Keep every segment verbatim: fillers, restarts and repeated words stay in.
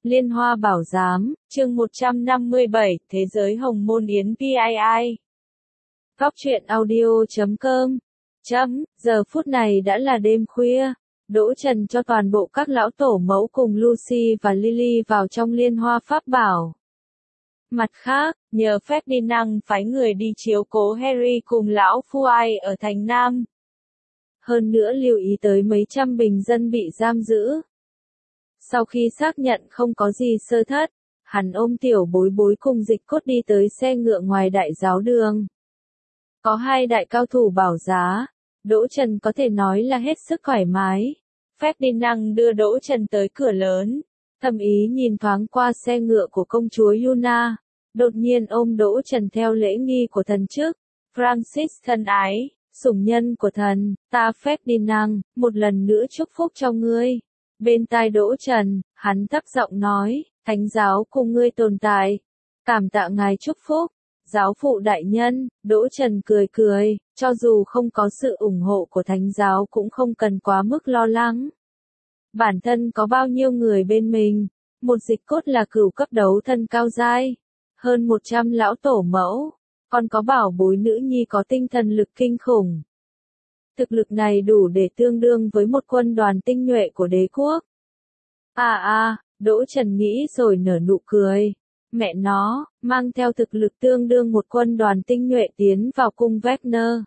Liên Hoa Bảo Giám, chương một trăm năm mươi bảy, Thế giới Hồng Môn Yến pê i i. Góc truyện audio chấm com. Chấm, giờ phút này đã là đêm khuya. Đỗ Trần cho toàn bộ các lão tổ mẫu cùng Lucy và Lily vào trong Liên Hoa Pháp Bảo. Mặt khác, nhờ Ferdinand phái người đi chiếu cố Harry cùng lão phu ai ở thành Nam. Hơn nữa lưu ý tới mấy trăm bình dân bị giam giữ. Sau khi xác nhận không có gì sơ thất, hắn ôm tiểu bối bối cùng Dịch Cốt đi tới xe ngựa ngoài đại giáo đường. Có hai đại cao thủ bảo giá, Đỗ Trần có thể nói là hết sức thoải mái. Ferdinand đưa Đỗ Trần tới cửa lớn, thầm ý nhìn thoáng qua xe ngựa của công chúa Yuna, đột nhiên ôm Đỗ Trần theo lễ nghi của thần chức. Francis thân ái, sủng nhân của thần, ta Ferdinand, một lần nữa chúc phúc cho ngươi. Bên tai Đỗ Trần, hắn thấp giọng nói, thánh giáo cùng ngươi tồn tại. Cảm tạ ngài chúc phúc. Giáo phụ đại nhân, Đỗ Trần cười cười, cho dù không có sự ủng hộ của thánh giáo cũng không cần quá mức lo lắng. Bản thân có bao nhiêu người bên mình, một Dịch Cốt là cửu cấp đấu thân cao giai, hơn một trăm lão tổ mẫu, còn có bảo bối nữ nhi có tinh thần lực kinh khủng. Thực lực này đủ để tương đương với một quân đoàn tinh nhuệ của đế quốc. À à, Đỗ Trần nghĩ rồi nở nụ cười. Mẹ nó, mang theo thực lực tương đương một quân đoàn tinh nhuệ tiến vào cung Wagner.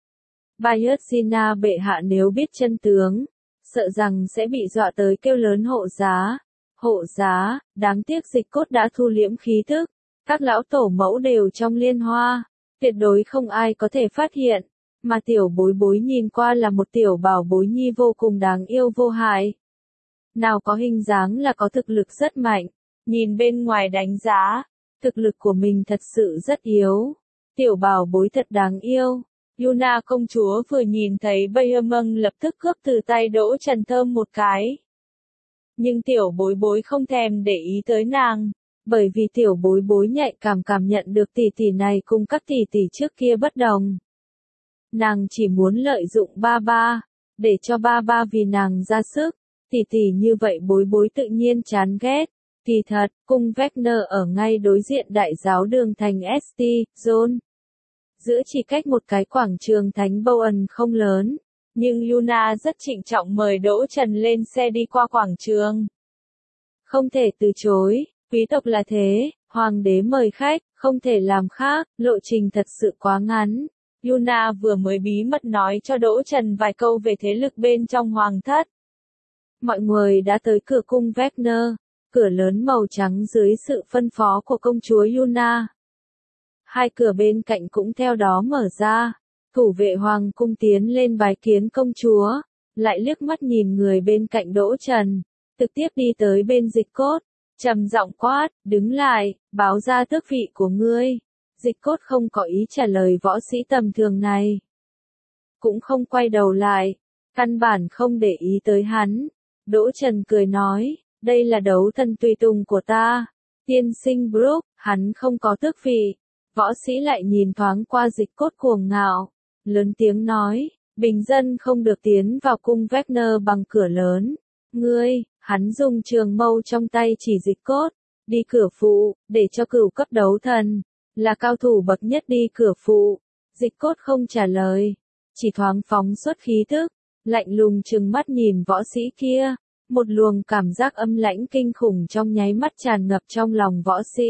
Bayezina bệ hạ nếu biết chân tướng, sợ rằng sẽ bị dọa tới kêu lớn hộ giá. Hộ giá, đáng tiếc Dịch Cốt đã thu liễm khí thức. Các lão tổ mẫu đều trong liên hoa, tuyệt đối không ai có thể phát hiện. Mà tiểu bối bối nhìn qua là một tiểu bảo bối nhi vô cùng đáng yêu vô hại. Nào có hình dáng là có thực lực rất mạnh. Nhìn bên ngoài đánh giá, thực lực của mình thật sự rất yếu. Tiểu bảo bối thật đáng yêu. Yuna công chúa vừa nhìn thấy Bayermong lập tức cướp từ tay Đỗ Trần thơm một cái. Nhưng tiểu bối bối không thèm để ý tới nàng, bởi vì tiểu bối bối nhạy cảm cảm nhận được tỷ tỷ này cùng các tỷ tỷ trước kia bất đồng. Nàng chỉ muốn lợi dụng ba ba, để cho ba ba vì nàng ra sức. Tỷ tỷ như vậy bối bối tự nhiên chán ghét. Kỳ thật, cung Wagner ở ngay đối diện đại giáo đường thành ét tê, Zone. Giữa chỉ cách một cái quảng trường Thánh Bowen không lớn, nhưng Yuna rất trịnh trọng mời Đỗ Trần lên xe đi qua quảng trường. Không thể từ chối, quý tộc là thế, hoàng đế mời khách, không thể làm khác, lộ trình thật sự quá ngắn. Yuna vừa mới bí mật nói cho Đỗ Trần vài câu về thế lực bên trong hoàng thất. Mọi người đã tới cửa cung Wagner. Cửa lớn màu trắng dưới sự phân phó của công chúa Yuna. Hai cửa bên cạnh cũng theo đó mở ra. Thủ vệ hoàng cung tiến lên bái kiến công chúa, lại liếc mắt nhìn người bên cạnh Đỗ Trần, trực tiếp đi tới bên Dịch Cốt, trầm giọng quát, đứng lại, báo ra tước vị của ngươi. Dịch Cốt không có ý trả lời võ sĩ tầm thường này. Cũng không quay đầu lại, căn bản không để ý tới hắn. Đỗ Trần cười nói. Đây là đấu thân tùy tùng của ta. Tiên sinh Brooke, hắn không có tước vị. Võ sĩ lại nhìn thoáng qua Dịch Cốt cuồng ngạo. Lớn tiếng nói, bình dân không được tiến vào cung Wagner bằng cửa lớn. Ngươi, hắn dùng trường mâu trong tay chỉ Dịch Cốt. Đi cửa phụ, để cho cửu cấp đấu thần. Là cao thủ bậc nhất đi cửa phụ. Dịch Cốt không trả lời. Chỉ thoáng phóng xuất khí thức. Lạnh lùng trừng mắt nhìn võ sĩ kia. Một luồng cảm giác âm lãnh kinh khủng trong nháy mắt tràn ngập trong lòng võ sĩ.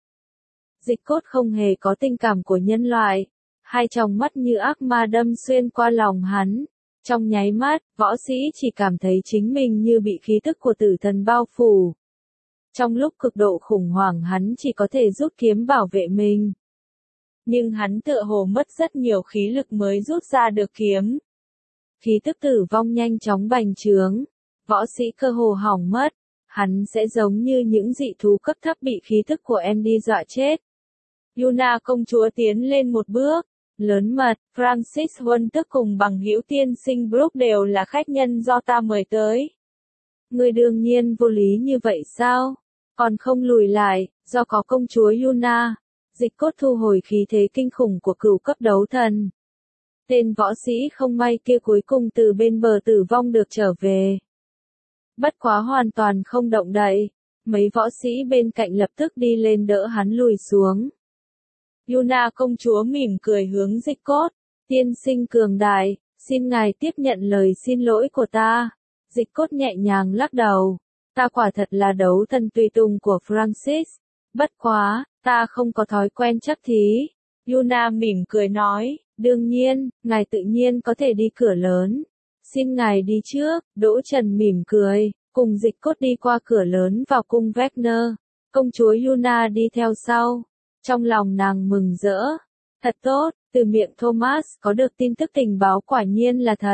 Dịch Cốt không hề có tình cảm của nhân loại. Hai tròng mắt như ác ma đâm xuyên qua lòng hắn. Trong nháy mắt, võ sĩ chỉ cảm thấy chính mình như bị khí tức của tử thần bao phủ. Trong lúc cực độ khủng hoảng hắn chỉ có thể rút kiếm bảo vệ mình. Nhưng hắn tựa hồ mất rất nhiều khí lực mới rút ra được kiếm. Khí tức tử vong nhanh chóng bành trướng. Võ sĩ cơ hồ hỏng mất, hắn sẽ giống như những dị thú cấp thấp bị khí thức của Andy dọa chết. Yuna công chúa tiến lên một bước, lớn mật, Francis Huân tức cùng bằng hữu tiên sinh Brooke đều là khách nhân do ta mời tới. Người đương nhiên vô lý như vậy sao? Còn không lùi lại, do có công chúa Yuna. Dịch Cốt thu hồi khí thế kinh khủng của cửu cấp đấu thần. Tên võ sĩ không may kia cuối cùng từ bên bờ tử vong được trở về. Bất quá hoàn toàn không động đậy. Mấy võ sĩ bên cạnh lập tức đi lên đỡ hắn lùi xuống. Yuna công chúa mỉm cười hướng Dịch Cốt. Tiên sinh cường đại, xin ngài tiếp nhận lời xin lỗi của ta. Dịch Cốt nhẹ nhàng lắc đầu. Ta quả thật là đấu thần tùy tùng của Francis. Bất quá, ta không có thói quen chắc thí. Yuna mỉm cười nói, đương nhiên, ngài tự nhiên có thể đi cửa lớn. Xin ngài đi trước. Đỗ Trần mỉm cười, cùng Dịch Cốt đi qua cửa lớn vào cung Wagner. Công chúa Yuna đi theo sau. Trong lòng nàng mừng rỡ. Thật tốt, từ miệng Thomas có được tin tức tình báo quả nhiên là thật.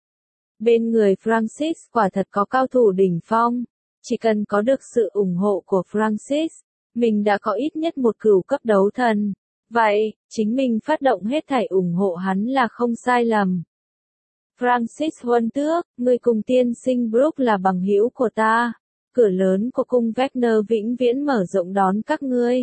Bên người Francis quả thật có cao thủ đỉnh phong. Chỉ cần có được sự ủng hộ của Francis, mình đã có ít nhất một cửu cấp đấu thần. Vậy, chính mình phát động hết thảy ủng hộ hắn là không sai lầm. Francis huân tước, người cùng tiên sinh Brooke là bằng hữu của ta. Cửa lớn của cung Wagner vĩnh viễn mở rộng đón các ngươi.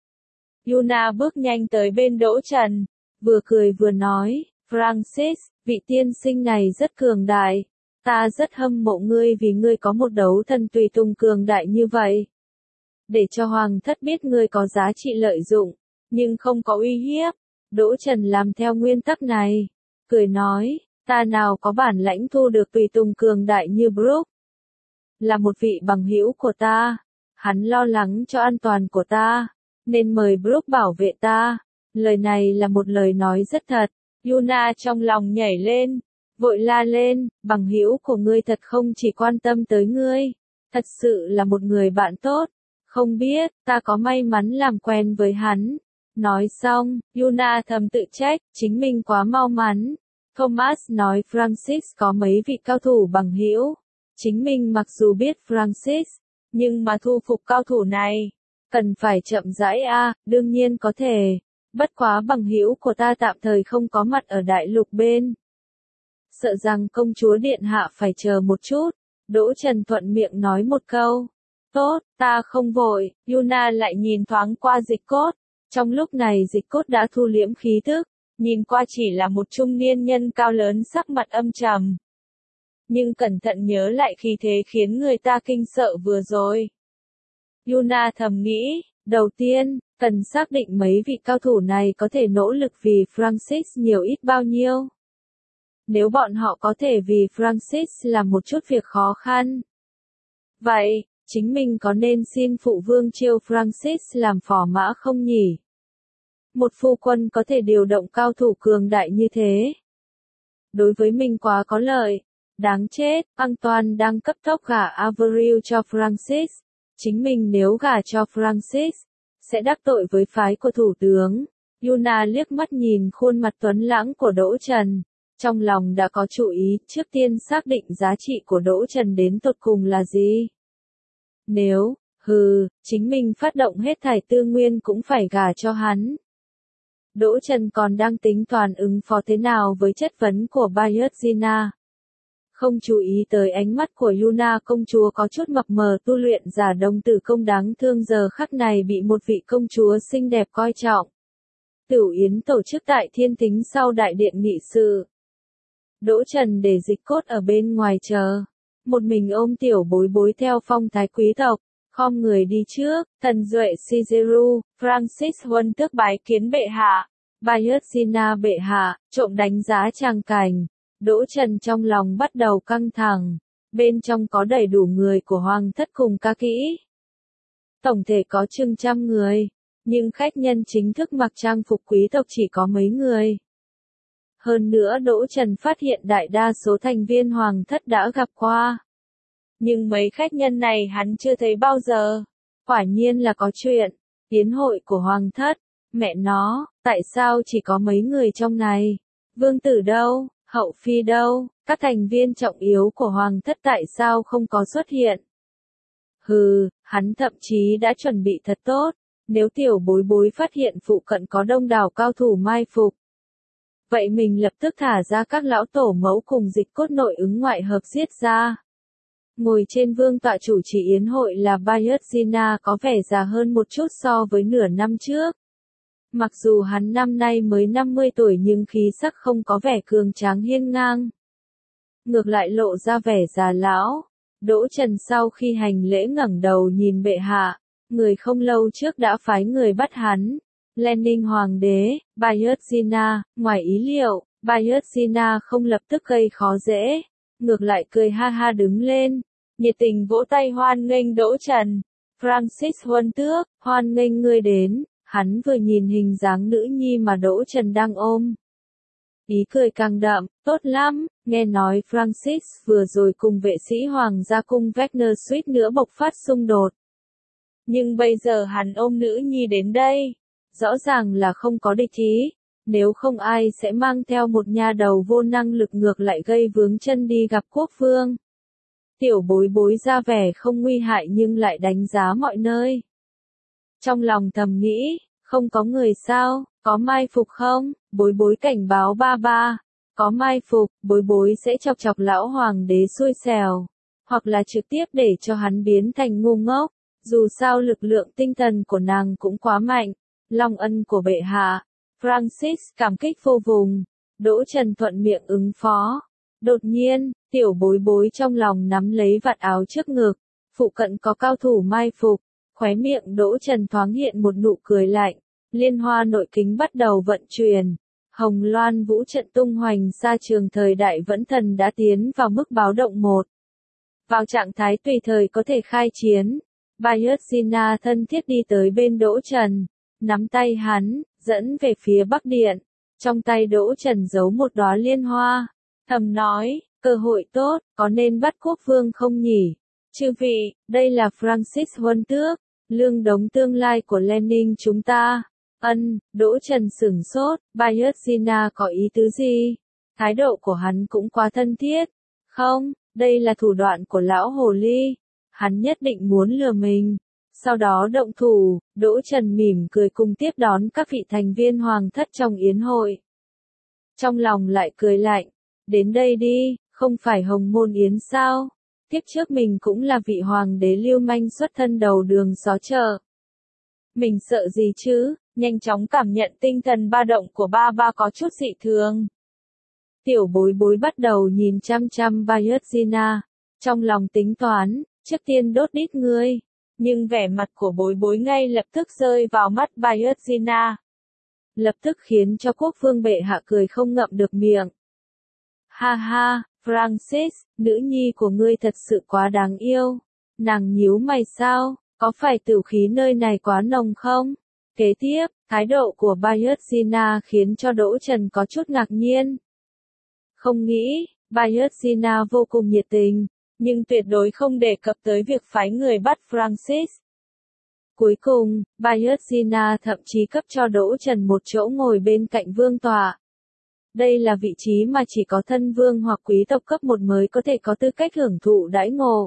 Yuna bước nhanh tới bên Đỗ Trần, vừa cười vừa nói, Francis, vị tiên sinh này rất cường đại. Ta rất hâm mộ ngươi vì ngươi có một đấu thần tùy tùng cường đại như vậy. Để cho hoàng thất biết ngươi có giá trị lợi dụng, nhưng không có uy hiếp. Đỗ Trần làm theo nguyên tắc này. Cười nói, ta nào có bản lãnh thu được tùy tùng cường đại như Brooke. Là một vị bằng hữu của ta. Hắn lo lắng cho an toàn của ta. Nên mời Brooke bảo vệ ta. Lời này là một lời nói rất thật. Yuna trong lòng nhảy lên. Vội la lên, bằng hữu của ngươi thật không chỉ quan tâm tới ngươi. Thật sự là một người bạn tốt. Không biết, ta có may mắn làm quen với hắn. Nói xong, Yuna thầm tự trách, chính mình quá mau mắn. Thomas nói Francis có mấy vị cao thủ bằng hữu. Chính mình mặc dù biết Francis, nhưng mà thu phục cao thủ này, cần phải chậm rãi a, đương nhiên có thể. Bất quá bằng hữu của ta tạm thời không có mặt ở đại lục bên. Sợ rằng công chúa điện hạ phải chờ một chút. Đỗ Trần thuận miệng nói một câu. Tốt, ta không vội. Yuna lại nhìn thoáng qua Dịch Cốt. Trong lúc này Dịch Cốt đã thu liễm khí thức, nhìn qua chỉ là một trung niên nhân cao lớn sắc mặt âm trầm. Nhưng cẩn thận nhớ lại khí thế khiến người ta kinh sợ vừa rồi. Yuna thầm nghĩ, đầu tiên, cần xác định mấy vị cao thủ này có thể nỗ lực vì Francis nhiều ít bao nhiêu. Nếu bọn họ có thể vì Francis làm một chút việc khó khăn. Vậy, chính mình có nên xin phụ vương chiêu Francis làm phò mã không nhỉ? Một phu quân có thể điều động cao thủ cường đại như thế. Đối với mình quá có lợi. Đáng chết, Antoine đang cấp tốc gả Avril cho Francis. Chính mình nếu gả cho Francis, sẽ đắc tội với phái của thủ tướng. Yuna liếc mắt nhìn khuôn mặt tuấn lãng của Đỗ Trần. Trong lòng đã có chủ ý, trước tiên xác định giá trị của Đỗ Trần đến tột cùng là gì. Nếu, hừ, chính mình phát động hết thảy tư nguyên cũng phải gả cho hắn. Đỗ Trần còn đang tính toán ứng phó thế nào với chất vấn của Bayezina. Không chú ý tới ánh mắt của Yuna công chúa có chút mập mờ tu luyện giả đồng tử công đáng thương giờ khắc này bị một vị công chúa xinh đẹp coi trọng. Tửu yến tổ chức tại Thiên Thính sau đại điện nghị sự. Đỗ Trần để Dịch Cốt ở bên ngoài chờ. Một mình ôm tiểu bối bối theo phong thái quý tộc, khom người đi trước, thần duệ Ciceru, Francis huân tước bái kiến bệ hạ. Bayezina bệ hạ, trộm đánh giá tràng cảnh. Đỗ Trần trong lòng bắt đầu căng thẳng. Bên trong có đầy đủ người của hoàng thất cùng ca kỹ. Tổng thể có chừng trăm người. Nhưng khách nhân chính thức mặc trang phục quý tộc chỉ có mấy người. Hơn nữa Đỗ Trần phát hiện đại đa số thành viên hoàng thất đã gặp qua. Nhưng mấy khách nhân này hắn chưa thấy bao giờ. Quả nhiên là có chuyện. Yến hội của hoàng thất. Mẹ nó, tại sao chỉ có mấy người trong này? Vương tử đâu? Hậu phi đâu? Các thành viên trọng yếu của hoàng thất tại sao không có xuất hiện? Hừ, hắn thậm chí đã chuẩn bị thật tốt. Nếu tiểu bối bối phát hiện phụ cận có đông đảo cao thủ mai phục. Vậy mình lập tức thả ra các lão tổ mẫu cùng Dịch Cốt nội ứng ngoại hợp giết ra. Ngồi trên vương tọa chủ trì yến hội là Bayezina có vẻ già hơn một chút so với nửa năm trước. Mặc dù hắn năm nay mới năm mươi tuổi nhưng khí sắc không có vẻ cường tráng hiên ngang. Ngược lại lộ ra vẻ già lão. Đỗ Trần sau khi hành lễ ngẩng đầu nhìn bệ hạ, người không lâu trước đã phái người bắt hắn. Lenin hoàng đế, Bayezhina, ngoài ý liệu, Bayezhina không lập tức gây khó dễ, ngược lại cười ha ha đứng lên, nhiệt tình vỗ tay hoan nghênh Đỗ Trần. Francis huân tước, hoan nghênh ngươi đến. Hắn vừa nhìn hình dáng nữ nhi mà Đỗ Trần đang ôm, ý cười càng đậm, tốt lắm, nghe nói Francis vừa rồi cùng vệ sĩ hoàng gia cung Wagner suýt nữa bộc phát xung đột. Nhưng bây giờ hắn ôm nữ nhi đến đây, rõ ràng là không có địch ý, nếu không ai sẽ mang theo một nha đầu vô năng lực ngược lại gây vướng chân đi gặp quốc vương. Tiểu bối bối ra vẻ không nguy hại nhưng lại đánh giá mọi nơi. Trong lòng thầm nghĩ, không có người sao, có mai phục không, bối bối cảnh báo ba ba, có mai phục, bối bối sẽ chọc chọc lão hoàng đế xui xẻo, hoặc là trực tiếp để cho hắn biến thành ngu ngốc, dù sao lực lượng tinh thần của nàng cũng quá mạnh, long ân của bệ hạ, Francis cảm kích vô vùng, Đỗ Trần thuận miệng ứng phó. Đột nhiên, tiểu bối bối trong lòng nắm lấy vạt áo trước ngực, phụ cận có cao thủ mai phục, khóe miệng Đỗ Trần thoáng hiện một nụ cười lạnh, liên hoa nội kính bắt đầu vận chuyển, hồng loan vũ trận tung hoành xa trường thời đại vẫn thần đã tiến vào mức báo động một. Vào trạng thái tùy thời có thể khai chiến, Bayezhina thân thiết đi tới bên Đỗ Trần, nắm tay hắn, dẫn về phía Bắc Điện, trong tay Đỗ Trần giấu một đóa liên hoa, thầm nói, cơ hội tốt, có nên bắt quốc vương không nhỉ? Chư vị, đây là Francis huân tước, lương đống tương lai của Lenin chúng ta. Ân, Đỗ Trần sửng sốt, Bayezhina có ý tứ gì? Thái độ của hắn cũng quá thân thiết. Không, đây là thủ đoạn của lão hồ ly. Hắn nhất định muốn lừa mình. Sau đó động thủ, Đỗ Trần mỉm cười cùng tiếp đón các vị thành viên hoàng thất trong yến hội. Trong lòng lại cười lạnh, đến đây đi, không phải hồng môn yến sao? Tiếp trước mình cũng là vị hoàng đế lưu manh xuất thân đầu đường xó chợ. Mình sợ gì chứ, nhanh chóng cảm nhận tinh thần ba động của ba ba có chút dị thường. Tiểu bối bối bắt đầu nhìn chăm chăm Bayezhina, trong lòng tính toán, trước tiên đốt đít ngươi, nhưng vẻ mặt của bối bối ngay lập tức rơi vào mắt Bayezhina. Lập tức khiến cho quốc vương bệ hạ cười không ngậm được miệng. Ha ha, Francis, nữ nhi của ngươi thật sự quá đáng yêu. Nàng nhíu mày sao, có phải tửu khí nơi này quá nồng không? Kế tiếp, thái độ của Bayezhina khiến cho Đỗ Trần có chút ngạc nhiên. Không nghĩ, Bayezhina vô cùng nhiệt tình, nhưng tuyệt đối không đề cập tới việc phái người bắt Francis. Cuối cùng, Bayezhina thậm chí cấp cho Đỗ Trần một chỗ ngồi bên cạnh vương tọa. Đây là vị trí mà chỉ có thân vương hoặc quý tộc cấp một mới có thể có tư cách hưởng thụ đãi ngộ.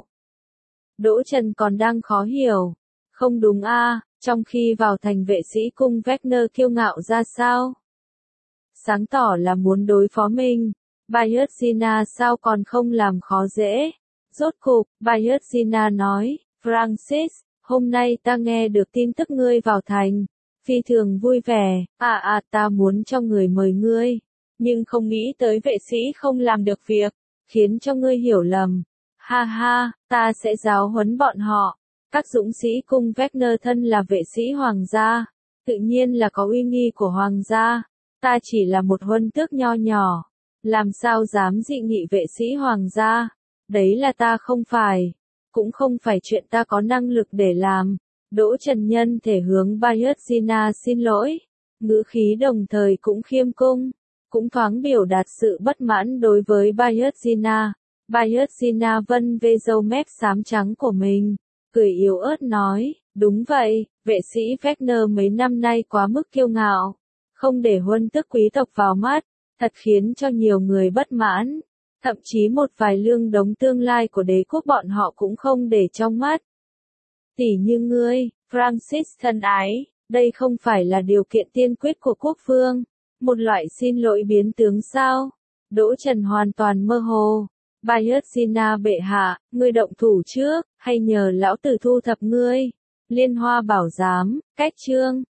Đỗ Trần còn đang khó hiểu. Không đúng a, à, trong khi vào thành vệ sĩ cung Wagner kiêu ngạo ra sao? Sáng tỏ là muốn đối phó mình. Bayezhina sao còn không làm khó dễ? Rốt cục, Bayezhina nói, Francis, hôm nay ta nghe được tin tức ngươi vào thành. Phi thường vui vẻ, à à ta muốn cho người mời ngươi. Nhưng không nghĩ tới vệ sĩ không làm được việc, khiến cho ngươi hiểu lầm. Ha ha, ta sẽ giáo huấn bọn họ. Các dũng sĩ cung Wagner thân là vệ sĩ hoàng gia, tự nhiên là có uy nghi của hoàng gia. Ta chỉ là một huân tước nho nhỏ, làm sao dám dị nghị vệ sĩ hoàng gia. Đấy là ta không phải, cũng không phải chuyện ta có năng lực để làm. Đỗ Trần nhân thể hướng Bayezhina xin lỗi, ngữ khí đồng thời cũng khiêm cung, cũng thoáng biểu đạt sự bất mãn đối với Bayezhina. Bayezhina vân vê râu mép xám trắng của mình, cười yếu ớt nói, đúng vậy, vệ sĩ Wagner mấy năm nay quá mức kiêu ngạo, không để huân tước quý tộc vào mắt, thật khiến cho nhiều người bất mãn, thậm chí một vài lương đống tương lai của đế quốc bọn họ cũng không để trong mắt. Tỷ như ngươi, Francis thân ái, đây không phải là điều kiện tiên quyết của quốc vương, một loại xin lỗi biến tướng sao? Đỗ Trần hoàn toàn mơ hồ. Bayezhina bệ hạ, ngươi động thủ trước, hay nhờ lão tử thu thập ngươi? Liên hoa bảo giám, cách chương.